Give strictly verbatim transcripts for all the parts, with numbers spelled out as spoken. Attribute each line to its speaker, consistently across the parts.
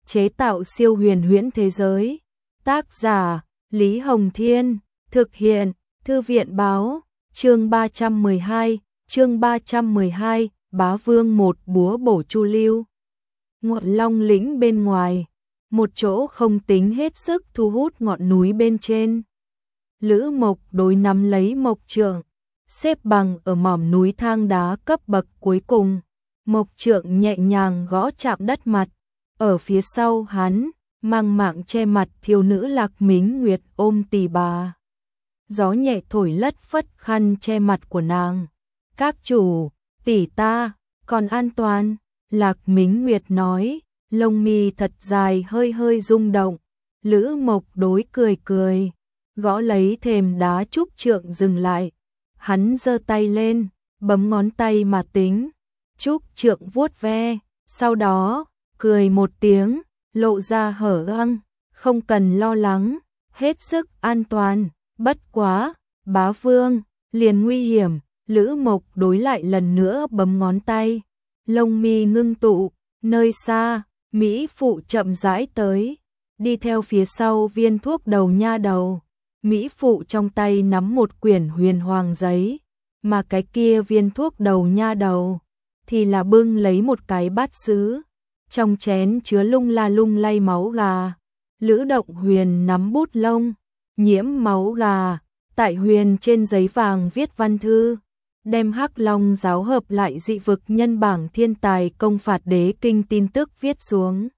Speaker 1: chế tạo siêu huyền huyễn thế giới. Tác giả Lý Hồng Thiên, thực hiện Thư viện Báo, chương ba trăm mười hai, chương ba trăm mười hai, Bá Vương một búa bổ Chu Lưu. Ngọn Long lĩnh bên ngoài, một chỗ không tính hết sức thu hút ngọn núi bên trên. Lữ Mộc đối nắm lấy mộc trượng, xếp bằng ở mỏm núi thang đá cấp bậc cuối cùng. Mộc trượng nhẹ nhàng gõ chạm đất mặt, ở phía sau hắn, mang mạng che mặt thiếu nữ Lạc Mính Nguyệt ôm tỳ bà. Gió nhẹ thổi lất phất khăn che mặt của nàng. Các chủ, tỷ ta, còn an toàn, Lạc Mính Nguyệt nói, lông mi thật dài hơi hơi rung động. Lữ Mộc đối cười cười, gõ lấy thềm đá trúc trượng dừng lại. Hắn giơ tay lên, bấm ngón tay mà tính. Trúc trượng vuốt ve, sau đó, cười một tiếng, lộ ra hở răng, không cần lo lắng, hết sức an toàn, bất quá, Bá Vương, liền nguy hiểm. Lữ Mộc đối lại lần nữa bấm ngón tay, lông mi ngưng tụ, nơi xa, mỹ phụ chậm rãi tới, đi theo phía sau viên thuốc đầu nha đầu. Mỹ phụ trong tay nắm một quyển huyền hoàng giấy, mà cái kia viên thuốc đầu nha đầu thì là bưng lấy một cái bát sứ, trong chén chứa lung la lung lay máu gà. Lữ Động Huyền nắm bút lông, nhiễm máu gà, tại huyền trên giấy vàng viết văn thư, đem Hắc Long giáo hợp lại dị vực nhân bảng thiên tài công phạt đế kinh tin tức viết xuống.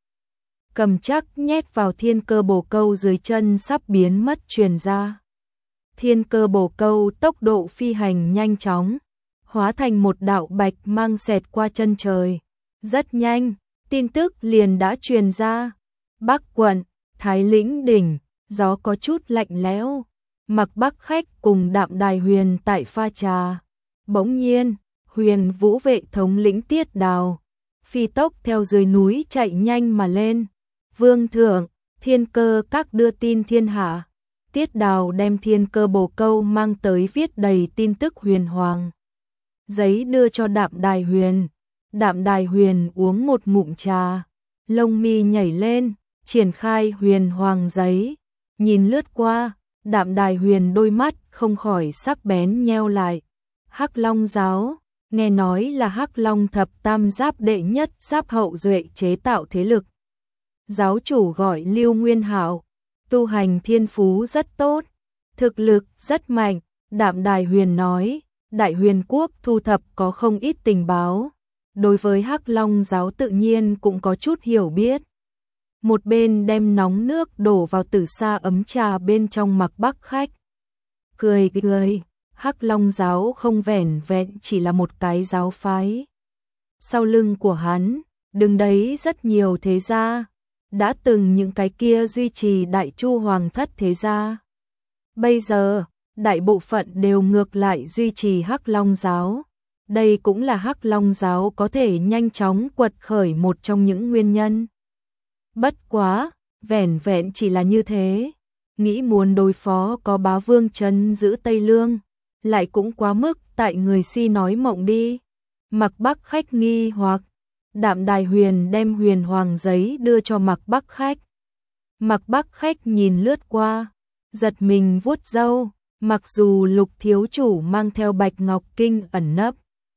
Speaker 1: Cầm chắc nhét vào thiên cơ bổ câu dưới chân sắp biến mất truyền ra. Thiên cơ bổ câu tốc độ phi hành nhanh chóng, hóa thành một đạo bạch mang xẹt qua chân trời. Rất nhanh, tin tức liền đã truyền ra. Bắc quận, Thái Lĩnh đỉnh, gió có chút lạnh lẽo. Mặc Bắc khách cùng Đạm Đài Huyền tại pha trà. Bỗng nhiên, Huyền Vũ vệ thống lĩnh Tiết Đào phi tốc theo dưới núi chạy nhanh mà lên. Vương thượng, thiên cơ các đưa tin thiên hạ. Tiết Đào đem thiên cơ bổ câu mang tới viết đầy tin tức huyền hoàng giấy đưa cho Đạm Đài Huyền. Đạm Đài Huyền uống một ngụm trà, lông mi nhảy lên, triển khai huyền hoàng giấy, nhìn lướt qua. Đạm Đài Huyền đôi mắt không khỏi sắc bén nheo lại. Hắc Long giáo, nghe nói là Hắc Long thập tam giáp đệ nhất giáp hậu duệ chế tạo thế lực. Giáo chủ gọi Lưu Nguyên Hạo, tu hành thiên phú rất tốt, thực lực rất mạnh. Đạm Đài Huyền nói, Đại Huyền quốc thu thập có không ít tình báo, đối với Hắc Long giáo tự nhiên cũng có chút hiểu biết. Một bên đem nóng nước đổ vào tử sa ấm trà bên trong Mặc Bắc khách. Cười cười, Hắc Long giáo không vẻn vẹn chỉ là một cái giáo phái. Sau lưng của hắn, đứng đấy rất nhiều thế gia, đã từng những cái kia duy trì Đại Chu Hoàng thất thế gia. Bây giờ, đại bộ phận đều ngược lại duy trì Hắc Long giáo. Đây cũng là Hắc Long giáo có thể nhanh chóng quật khởi một trong những nguyên nhân. Bất quá, vẻn vẹn chỉ là như thế, nghĩ muốn đối phó có Bá Vương trấn giữ Tây Lương, lại cũng quá mức tại người si nói mộng đi. Mặc Bắc khách nghi hoặc, Đạm Đài Huyền đem huyền hoàng giấy đưa cho Mặc Bắc khách. Mặc Bắc khách nhìn lướt qua, giật mình vuốt râu, mặc dù Lục thiếu chủ mang theo Bạch Ngọc Kinh ẩn nấp,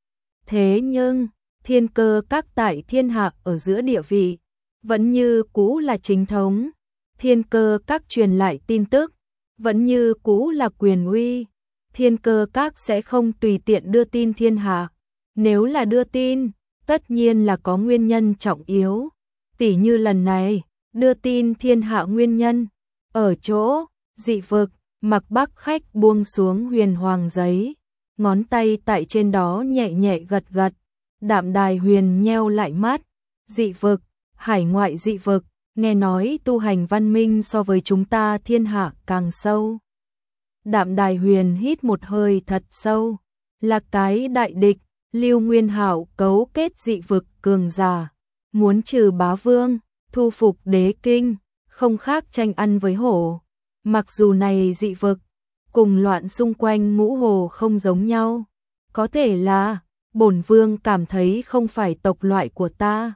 Speaker 1: thế nhưng thiên cơ các tại thiên hạ ở giữa địa vị vẫn như cũ là chính thống. Thiên cơ các truyền lại tin tức vẫn như cũ là quyền uy. Thiên cơ các sẽ không tùy tiện đưa tin thiên hạ. Nếu là đưa tin, tất nhiên là có nguyên nhân trọng yếu. Tỉ như lần này, đưa tin thiên hạ nguyên nhân ở chỗ dị vực. Mặc Bắc khách buông xuống huyền hoàng giấy, ngón tay tại trên đó nhẹ nhẹ gật gật. Đạm Đài Huyền nheo lại mắt. Dị vực, hải ngoại dị vực, nghe nói tu hành văn minh so với chúng ta thiên hạ càng sâu. Đạm Đài Huyền hít một hơi thật sâu, là cái đại địch. Lưu Nguyên Hạo cấu kết dị vực cường giả, muốn trừ Bá Vương, thu phục đế kinh, không khác tranh ăn với hổ. Mặc dù này dị vực cùng loạn xung quanh Ngũ Hồ không giống nhau, có thể là bổn vương cảm thấy không phải tộc loại của ta,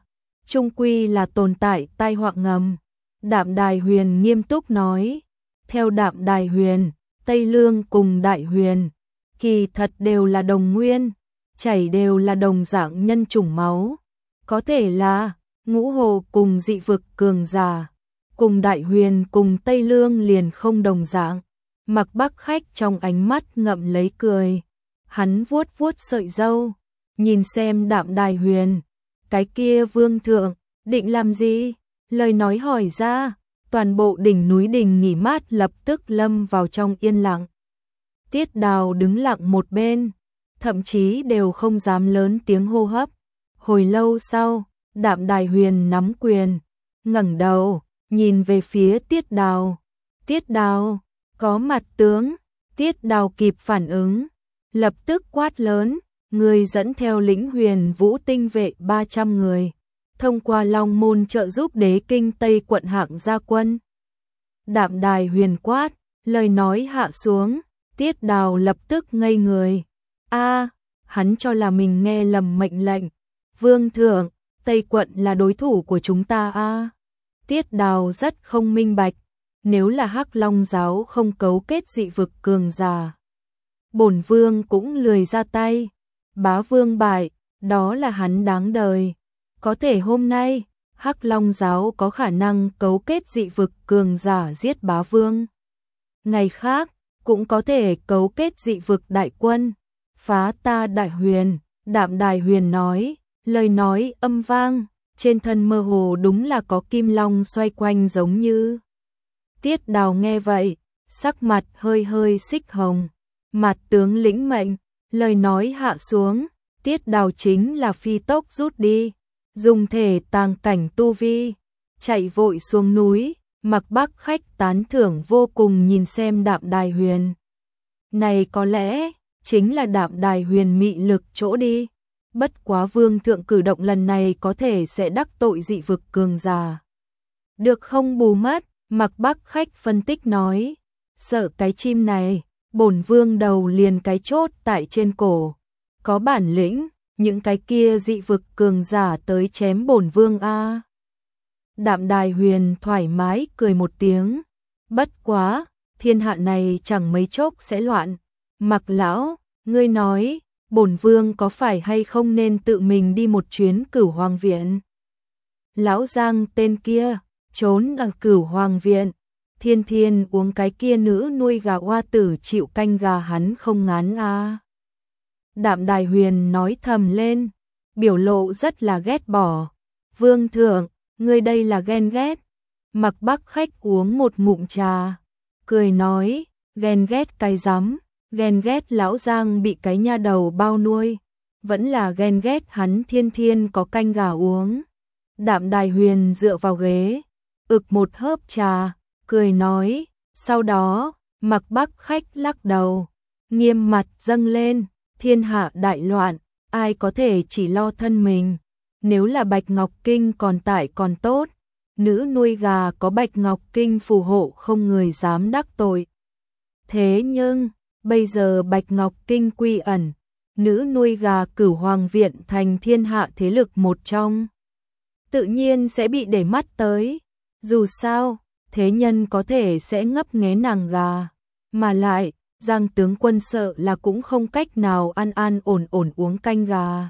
Speaker 1: chung quy là tồn tại tai họa ngầm. Đạm Đài Huyền nghiêm túc nói, theo Đạm Đài Huyền, Tây Lương cùng Đại Huyền, kỳ thật đều là đồng nguyên, chảy đều là đồng dạng nhân chủng máu. Có thể là Ngũ Hồ cùng dị vực cường giả, cùng Đại Huyền cùng Tây Lương liền không đồng dạng. Mặc Bắc Khách trong ánh mắt ngậm lấy cười, hắn vuốt vuốt sợi râu, nhìn xem Đạm Đài Huyền, cái kia vương thượng, định làm gì? Lời nói hỏi ra, toàn bộ đỉnh núi Đình Nghỉ Mát lập tức lâm vào trong yên lặng. Tiết Đào đứng lặng một bên, thậm chí đều không dám lớn tiếng hô hấp. Hồi lâu sau, Đạm Đài Huyền nắm quyền, ngẩng đầu, nhìn về phía Tiết Đào. Tiết Đào, có mặt tướng. Tiết Đào kịp phản ứng, lập tức quát lớn, người dẫn theo lĩnh Huyền Vũ tinh vệ ba trăm người, thông qua Long Môn trợ giúp đế kinh Tây quận hạng gia quân. Đạm Đài Huyền quát, lời nói hạ xuống, Tiết Đào lập tức ngây người. A, hắn cho là mình nghe lầm mệnh lệnh. Vương thượng, Tây quận là đối thủ của chúng ta a. Tiết Đào rất không minh bạch, nếu là Hắc Long giáo không cấu kết dị vực cường giả, bổn vương cũng lười ra tay. Bá vương bại, đó là hắn đáng đời. Có thể hôm nay, Hắc Long giáo có khả năng cấu kết dị vực cường giả giết bá vương. Ngày khác, cũng có thể cấu kết dị vực đại quân, phá ta Đại Huyền. Đạm Đài Huyền nói, lời nói âm vang, trên thân mơ hồ đúng là có kim long xoay quanh giống như. Tiết Đào nghe vậy, sắc mặt hơi hơi xích hồng. Mặt tướng lĩnh mệnh, lời nói hạ xuống, Tiết Đào chính là phi tốc rút đi, dùng thể tàng cảnh tu vi, chạy vội xuống núi. Mặc Bắc Khách tán thưởng vô cùng nhìn xem Đạm Đài Huyền. Này có lẽ chính là Đạm Đài Huyền mị lực chỗ đi. Bất quá vương thượng cử động lần này có thể sẽ đắc tội dị vực cường giả. Được không bù mất, Mặc Bắc Khách phân tích nói, sợ cái chim này, bổn vương đầu liền cái chốt tại trên cổ. Có bản lĩnh, những cái kia dị vực cường giả tới chém bổn vương a. Đạm Đài Huyền thoải mái cười một tiếng, bất quá, thiên hạ này chẳng mấy chốc sẽ loạn. Mặc lão, ngươi nói, bổn vương có phải hay không nên tự mình đi một chuyến Cửu Hoàng viện? Lão Giang tên kia, trốn ở Cửu Hoàng viện, thiên thiên uống cái kia nữ nuôi gà oa tử chịu canh gà hắn không ngán a. Đạm Đài Huyền nói thầm lên, biểu lộ rất là ghét bỏ. Vương thượng, ngươi đây là ghen ghét. Mặc Bắc Khách uống một ngụm trà, cười nói, ghen ghét cái rắm, ghen ghét lão Giang bị cái nha đầu bao nuôi, vẫn là ghen ghét hắn thiên thiên có canh gà uống. Đạm Đài Huyền dựa vào ghế, ực một hớp trà, cười nói, sau đó, Mặc Bắc Khách lắc đầu, nghiêm mặt dâng lên, thiên hạ đại loạn, ai có thể chỉ lo thân mình. Nếu là Bạch Ngọc Kinh còn tại còn tốt, nữ nuôi gà có Bạch Ngọc Kinh phù hộ không người dám đắc tội. Thế nhưng, bây giờ Bạch Ngọc Kinh quy ẩn, nữ nuôi gà Cửu Hoàng viện thành thiên hạ thế lực một trong, tự nhiên sẽ bị để mắt tới. Dù sao, thế nhân có thể sẽ ngấp nghé nàng gà, mà lại, Giang tướng quân sợ là cũng không cách nào ăn an ổn ổn uống canh gà.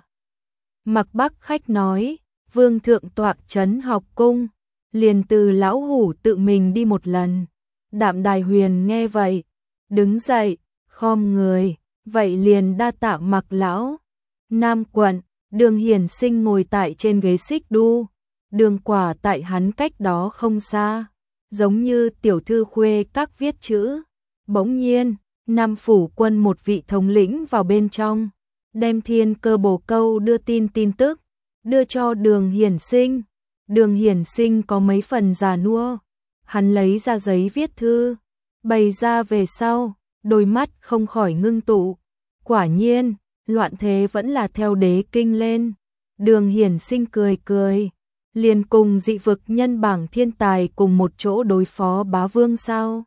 Speaker 1: Mặc Bắc Khách nói, vương thượng tọa trấn học cung, liền từ lão hủ tự mình đi một lần. Đạm Đài Huyền nghe vậy, đứng dậy, khom người, vậy liền đa tạ Mặc lão. Nam quận, Đường Hiển Sinh ngồi tại trên ghế xích đu, Đường Quả tại hắn cách đó không xa, giống như tiểu thư khuê các viết chữ. Bỗng nhiên, Nam phủ quân một vị thống lĩnh vào bên trong, đem Thiên Cơ Bồ Câu đưa tin tin tức, đưa cho Đường Hiển Sinh. Đường Hiển Sinh có mấy phần già nua, hắn lấy ra giấy viết thư, bày ra về sau, đôi mắt không khỏi ngưng tụ. Quả nhiên, loạn thế vẫn là theo đế kinh lên. Đường Hiển Sinh cười cười, liền cùng dị vực nhân bảng thiên tài cùng một chỗ đối phó bá vương sao?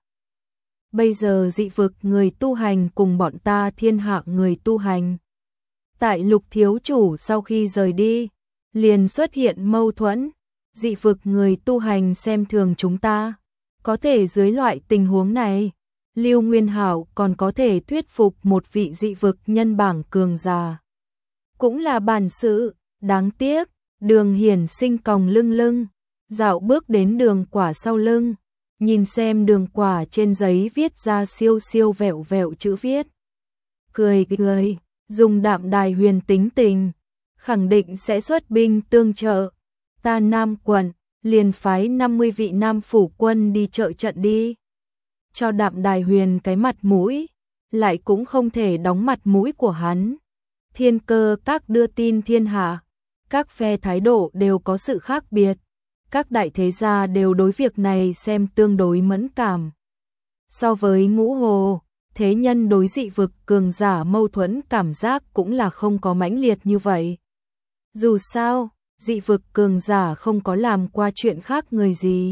Speaker 1: Bây giờ dị vực người tu hành cùng bọn ta thiên hạ người tu hành. Tại Lục thiếu chủ sau khi rời đi, liền xuất hiện mâu thuẫn, dị vực người tu hành xem thường chúng ta. Có thể dưới loại tình huống này, Lưu Nguyên Hạo còn có thể thuyết phục một vị dị vực nhân bảng cường giả. Cũng là bản sự, đáng tiếc, Đường Hiển Sinh còng lưng lưng, dạo bước đến Đường Quả sau lưng, nhìn xem Đường Quả trên giấy viết ra siêu siêu vẹo vẹo chữ viết. Cười cười, dùng Đạm Đài Huyền tính tình, khẳng định sẽ xuất binh tương trợ. Ta Nam quận, liền phái năm mươi vị Nam phủ quân đi trợ trận đi. Cho Đạm Đài Huyền cái mặt mũi, lại cũng không thể đóng mặt mũi của hắn. Thiên Cơ Các đưa tin thiên hạ, các phe thái độ đều có sự khác biệt. Các đại thế gia đều đối việc này xem tương đối mẫn cảm. So với Ngũ Hồ, thế nhân đối dị vực cường giả mâu thuẫn cảm giác cũng là không có mãnh liệt như vậy. Dù sao, dị vực cường giả không có làm qua chuyện khác người gì.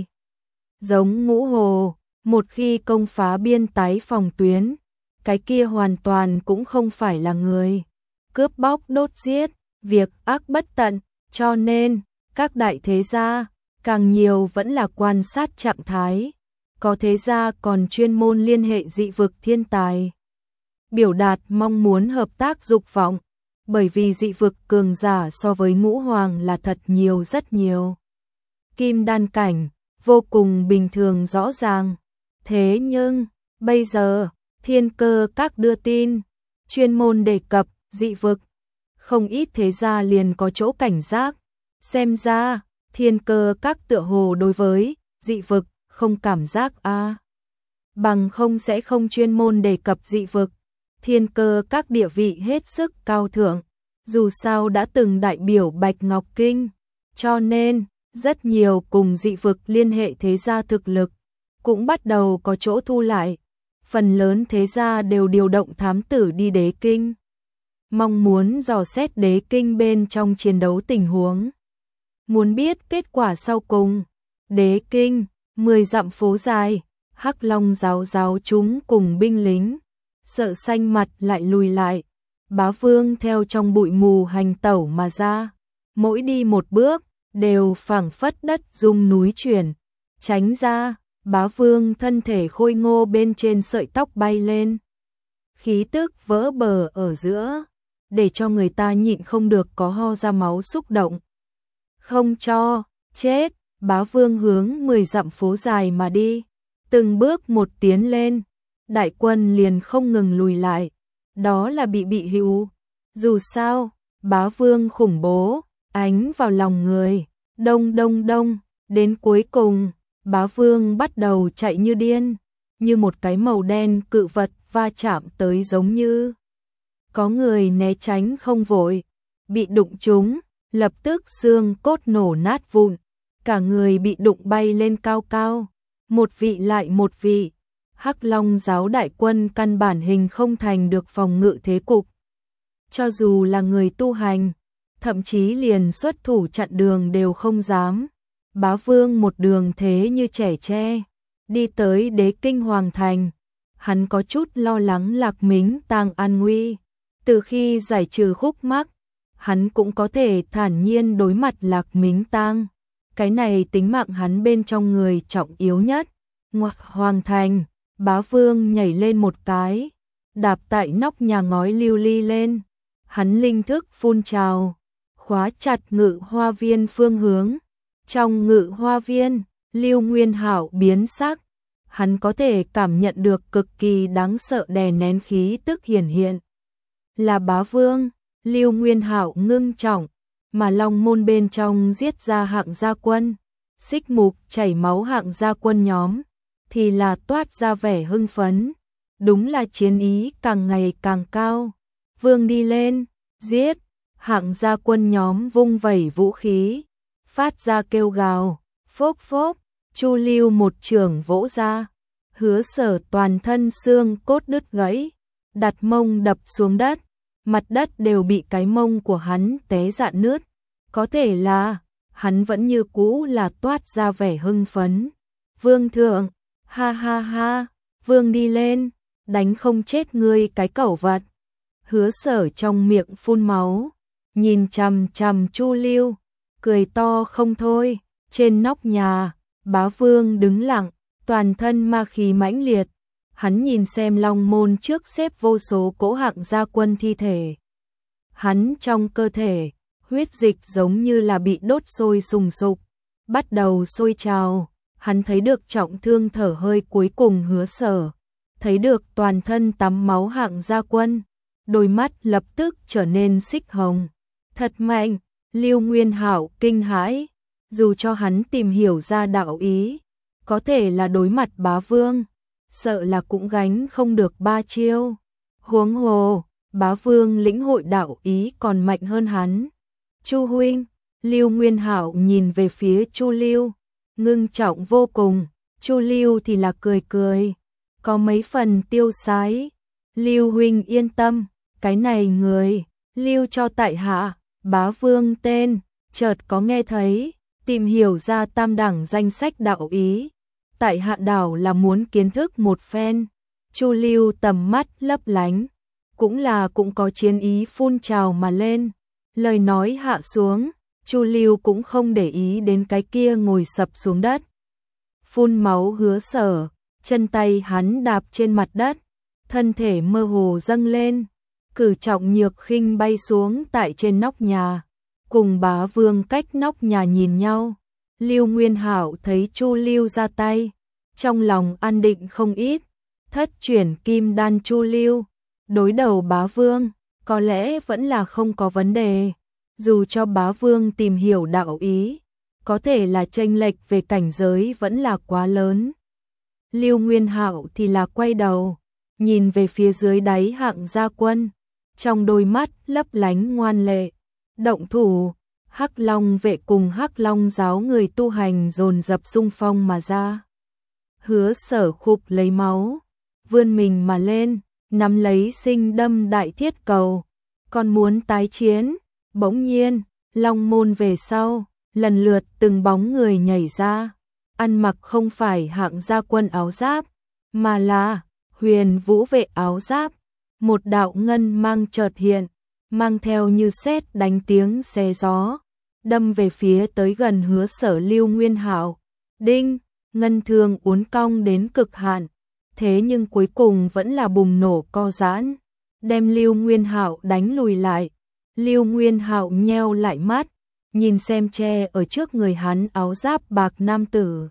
Speaker 1: Giống Ngũ Hồ, một khi công phá biên tái phòng tuyến, cái kia hoàn toàn cũng không phải là người. Cướp bóc đốt giết, việc ác bất tận, cho nên, các đại thế gia, càng nhiều vẫn là quan sát trạng thái. Có thế gia còn chuyên môn liên hệ dị vực thiên tài, biểu đạt mong muốn hợp tác dục vọng, bởi vì dị vực cường giả so với Ngũ Hoàng là thật nhiều rất nhiều. Kim đan cảnh, vô cùng bình thường rõ ràng. Thế nhưng, bây giờ, Thiên Cơ Các đưa tin, chuyên môn đề cập dị vực, không ít thế gia liền có chỗ cảnh giác. Xem ra, Thiên Cơ Các tựa hồ đối với dị vực không cảm giác a, à. Bằng không sẽ không chuyên môn đề cập dị vực. Thiên Cơ Các địa vị hết sức cao thượng, dù sao đã từng đại biểu Bạch Ngọc Kinh, cho nên rất nhiều cùng dị vực liên hệ thế gia thực lực cũng bắt đầu có chỗ thu lại. Phần lớn thế gia đều điều động thám tử đi Đế Kinh, mong muốn dò xét Đế Kinh bên trong chiến đấu tình huống. Muốn biết kết quả sau cùng, Đế Kinh, mười dặm phố dài, Hắc Long giáo giáo chúng cùng binh lính, sợ xanh mặt lại lùi lại. Bá Vương theo trong bụi mù hành tẩu mà ra, mỗi đi một bước, đều phảng phất đất rung núi chuyển. Tránh ra, Bá Vương thân thể khôi ngô bên trên sợi tóc bay lên. Khí tức vỡ bờ ở giữa, để cho người ta nhịn không được có ho ra máu xúc động. Không cho, chết, Bá Vương hướng mười dặm phố dài mà đi. Từng bước một tiến lên, đại quân liền không ngừng lùi lại. Đó là bị bị hữu. Dù sao, Bá Vương khủng bố, ánh vào lòng người. Đông đông đông, đến cuối cùng, Bá Vương bắt đầu chạy như điên, như một cái màu đen cự vật va chạm tới giống như. Có người né tránh không vội, bị đụng trúng, lập tức xương cốt nổ nát vụn, cả người bị đụng bay lên cao cao, một vị lại một vị. Hắc Long giáo đại quân căn bản hình không thành được phòng ngự thế cục. Cho dù là người tu hành, thậm chí liền xuất thủ chặn đường đều không dám. Bá Vương một đường thế như trẻ tre, đi tới Đế Kinh Hoàng Thành. Hắn có chút lo lắng Lạc Mính Tang an nguy. Từ khi giải trừ khúc mắc, hắn cũng có thể thản nhiên đối mặt Lạc Mính Tang. Cái này tính mạng hắn bên trong người trọng yếu nhất. Ngoặc Hoàng Thành, Bá Vương nhảy lên một cái, đạp tại nóc nhà ngói lưu ly lên. Hắn linh thức phun trào, khóa chặt Ngự Hoa Viên phương hướng. Trong Ngự Hoa Viên, Lưu Nguyên Hạo biến sắc, hắn có thể cảm nhận được cực kỳ đáng sợ đè nén khí tức hiển hiện. Là Bá Vương, Lưu Nguyên Hạo ngưng trọng, mà Long Môn bên trong giết ra hạng gia quân, xích mục chảy máu hạng gia quân nhóm, thì là toát ra vẻ hưng phấn. Đúng là chiến ý càng ngày càng cao. Vương đi lên, giết, hạng gia quân nhóm vung vẩy vũ khí, phát ra kêu gào, phốc phốc, Chu Lưu một trường vỗ ra, Hứa Sở toàn thân xương cốt đứt gãy, đặt mông đập xuống đất, mặt đất đều bị cái mông của hắn té rạn nứt. Có thể là, hắn vẫn như cũ là toát ra vẻ hưng phấn. Vương thượng, ha ha ha, Vương đi lên, đánh không chết ngươi cái cẩu vật. Hứa Sở trong miệng phun máu, nhìn chằm chằm Chu Lưu, cười to không thôi. Trên nóc nhà, Bá Vương đứng lặng, toàn thân ma khí mãnh liệt. Hắn nhìn xem long môn trước xếp vô số cỗ hạng gia quân thi thể. Hắn trong cơ thể, huyết dịch giống như là bị đốt sôi sùng sục, bắt đầu sôi trào. Hắn thấy được trọng thương thở hơi cuối cùng Hứa Sở, thấy được toàn thân tắm máu hạng gia quân, đôi mắt lập tức trở nên xích hồng. Thật mạnh, Lưu Nguyên Hạo kinh hãi, dù cho hắn tìm hiểu ra đạo ý, có thể là đối mặt Bá Vương, sợ là cũng gánh không được ba chiêu. Huống hồ, Bá Vương lĩnh hội đạo ý còn mạnh hơn hắn. Chu huynh, Lưu Nguyên Hạo nhìn về phía Chu Lưu, ngưng trọng vô cùng. Chu Lưu thì là cười cười, có mấy phần tiêu sái. Lưu huynh yên tâm, cái này người Lưu cho tại hạ, Bá Vương tên, chợt có nghe thấy, tìm hiểu ra tam đẳng danh sách đạo ý. Tại hạ đảo là muốn kiến thức một phen. Chu Lưu tầm mắt lấp lánh, cũng là cũng có chiến ý phun trào mà lên. Lời nói hạ xuống, Chu Lưu cũng không để ý đến cái kia ngồi sập xuống đất. Phun máu Hứa Sở, chân tay hắn đạp trên mặt đất, thân thể mơ hồ dâng lên, cử trọng nhược khinh bay xuống tại trên nóc nhà, cùng Bá Vương cách nóc nhà nhìn nhau. Lưu Nguyên Hạo thấy Chu Lưu ra tay, trong lòng an định không ít. Thất chuyển kim đan Chu Lưu, đối đầu Bá Vương, có lẽ vẫn là không có vấn đề. Dù cho Bá Vương tìm hiểu đạo ý, có thể là chênh lệch về cảnh giới vẫn là quá lớn. Lưu Nguyên Hạo thì là quay đầu, nhìn về phía dưới đáy hạng gia quân, trong đôi mắt lấp lánh ngoan lệ. Động thủ, Hắc Long vệ cùng Hắc Long giáo người tu hành dồn dập xung phong mà ra. Hứa Sở khục lấy máu, vươn mình mà lên, nắm lấy sinh đâm đại thiết cầu, còn muốn tái chiến. Bỗng nhiên, long môn về sau, lần lượt từng bóng người nhảy ra, ăn mặc không phải hạng gia quân áo giáp, mà là Huyền Vũ vệ áo giáp. Một đạo ngân mang chợt hiện, mang theo như sét đánh tiếng xé gió, đâm về phía tới gần Hứa Sở. Lưu Nguyên Hạo, đinh, ngân thương uốn cong đến cực hạn, thế nhưng cuối cùng vẫn là bùng nổ co giãn, đem Lưu Nguyên Hạo đánh lùi lại. Lưu Nguyên Hạo nheo lại mắt, nhìn xem che ở trước người hắn áo giáp bạc nam tử.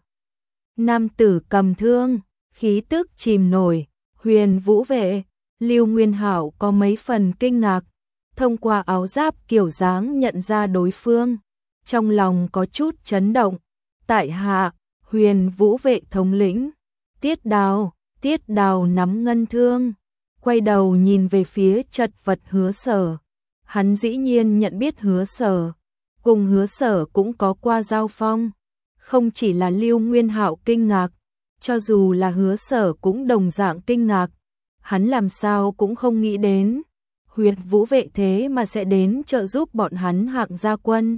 Speaker 1: Nam tử cầm thương, khí tức chìm nổi. Huyền Vũ vệ. Lưu Nguyên Hạo có mấy phần kinh ngạc, thông qua áo giáp kiểu dáng nhận ra đối phương, trong lòng có chút chấn động. Tại hạ, Huyền Vũ vệ thống lĩnh Tiết Đào. Tiết Đào nắm ngân thương, quay đầu nhìn về phía chật vật Hứa Sở. Hắn dĩ nhiên nhận biết Hứa Sở, cùng Hứa Sở cũng có qua giao phong. Không chỉ là Lưu Nguyên Hạo kinh ngạc, cho dù là Hứa Sở cũng đồng dạng kinh ngạc. Hắn làm sao cũng không nghĩ đến, Huyền Vũ vệ thế mà sẽ đến trợ giúp bọn hắn hạng gia quân.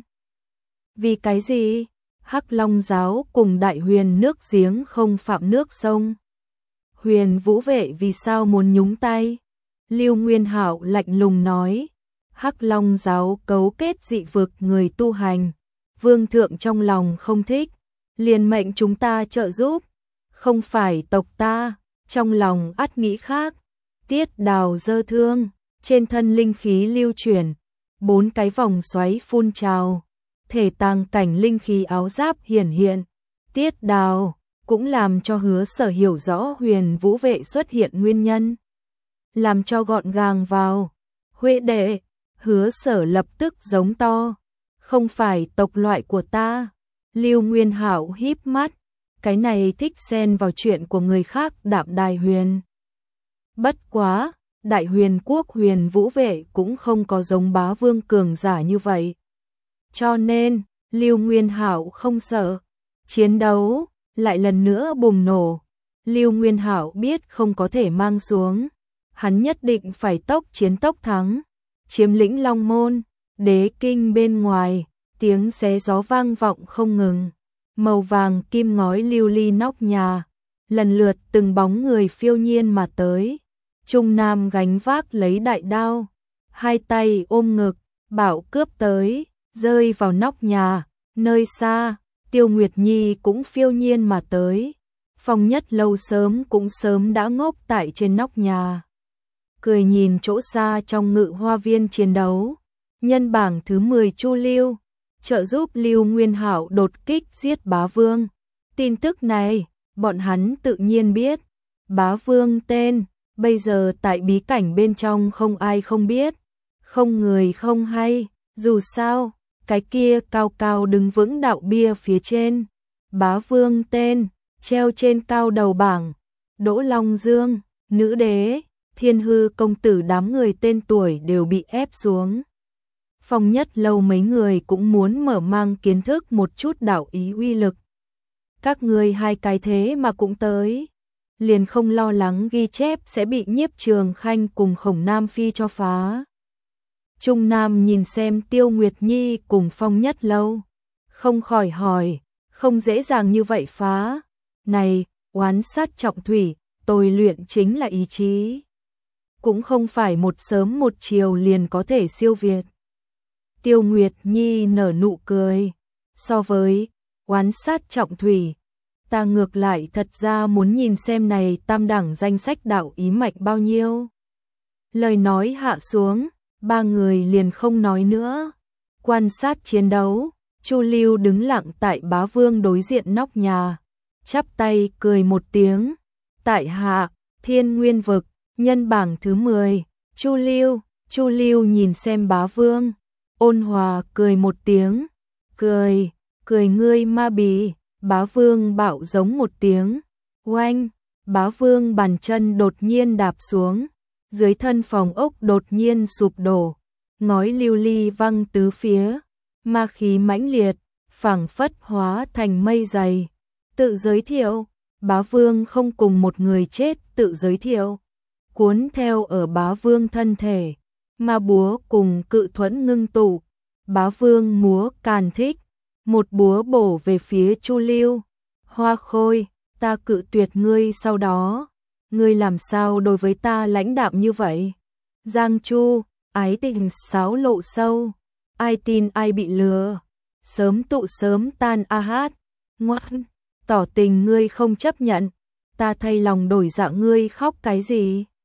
Speaker 1: Vì cái gì? Hắc Long giáo cùng Đại Huyền nước giếng không phạm nước sông. Huyền Vũ vệ vì sao muốn nhúng tay? Lưu Nguyên Hạo lạnh lùng nói. Hắc Long giáo cấu kết dị vực người tu hành, vương thượng trong lòng không thích, liền mệnh chúng ta trợ giúp, không phải tộc ta, trong lòng ắt nghĩ khác. Tiết Đào giơ thương, trên thân linh khí lưu chuyển, bốn cái vòng xoáy phun trào, thể tàng cảnh linh khí áo giáp hiển hiện. Tiết Đào cũng làm cho Hứa Sở hiểu rõ Huyền Vũ vệ xuất hiện nguyên nhân, làm cho gọn gàng vào. Huệ đệ. Hứa Sở lập tức giống to, không phải tộc loại của ta. Lưu Nguyên Hạo híp mắt, cái này thích xen vào chuyện của người khác. Đạm Đài Huyền. Bất quá, Đại Huyền quốc Huyền Vũ vệ cũng không có giống Bá Vương cường giả như vậy. Cho nên, Lưu Nguyên Hạo không sợ. Chiến đấu lại lần nữa bùng nổ. Lưu Nguyên Hạo biết không có thể mang xuống, hắn nhất định phải tốc chiến tốc thắng. Chiếm lĩnh Long Môn, Đế Kinh bên ngoài, tiếng xé gió vang vọng không ngừng. Màu vàng kim ngói lưu ly nóc nhà, lần lượt từng bóng người phiêu nhiên mà tới. Trung Nam gánh vác lấy đại đao, hai tay ôm ngực, bảo cướp tới, rơi vào nóc nhà. Nơi xa, Tiêu Nguyệt Nhi cũng phiêu nhiên mà tới. Phong Nhất Lâu sớm cũng sớm đã ngốc tại trên nóc nhà. Cười nhìn chỗ xa trong ngự hoa viên chiến đấu. Nhân bảng thứ mười Chu Lưu, trợ giúp Lưu Nguyên Hạo đột kích giết Bá Vương. Tin tức này, bọn hắn tự nhiên biết. Bá Vương tên, bây giờ tại bí cảnh bên trong không ai không biết. Không người không hay, dù sao, cái kia cao cao đứng vững đạo bia phía trên. Bá Vương tên, treo trên cao đầu bảng. Đỗ Long Dương, nữ đế, Thiên Hư công tử đám người tên tuổi đều bị ép xuống. Phong Nhất Lâu mấy người cũng muốn mở mang kiến thức một chút đạo ý uy lực. Các người hai cái thế mà cũng tới. Liền không lo lắng ghi chép sẽ bị Nhiếp Trường Khanh cùng Khổng Nam Phi cho phá. Trung Nam nhìn xem Tiêu Nguyệt Nhi cùng Phong Nhất Lâu. Không khỏi hỏi, không dễ dàng như vậy phá. Này, oán sát trọng thủy, tôi luyện chính là ý chí. Cũng không phải một sớm một chiều liền có thể siêu việt. Tiêu Nguyệt Nhi nở nụ cười. So với oán sát trọng thủy, ta ngược lại thật ra muốn nhìn xem này tam đẳng danh sách đạo ý mạnh bao nhiêu. Lời nói hạ xuống, ba người liền không nói nữa. Quan sát chiến đấu, Chu Lưu đứng lặng tại Bá Vương đối diện nóc nhà, chắp tay cười một tiếng. Tại hạ, Thiên Nguyên vực, nhân bảng thứ mười, Chu Lưu. Chu Lưu nhìn xem Bá Vương, ôn hòa cười một tiếng. Cười, cười ngươi ma bì. Bá Vương bạo giống một tiếng. Oanh, Bá Vương bàn chân đột nhiên đạp xuống. Dưới thân phòng ốc đột nhiên sụp đổ. Ngói lưu ly văng tứ phía. Ma khí mãnh liệt, phảng phất hóa thành mây dày. Tự giới thiệu, Bá Vương không cùng một người chết tự giới thiệu. Cuốn theo ở Bá Vương thân thể. Ma búa cùng cự thuẫn ngưng tụ. Bá Vương múa càn thích. Một búa bổ về phía Chu Lưu. Hoa Khôi, ta cự tuyệt ngươi sau đó. Ngươi làm sao đối với ta lãnh đạm như vậy? Giang Chu, ái tình sáo lộ sâu. Ai tin ai bị lừa. Sớm tụ sớm tan a hát. Ngoan, tỏ tình ngươi không chấp nhận. Ta thay lòng đổi dạ ngươi khóc cái gì?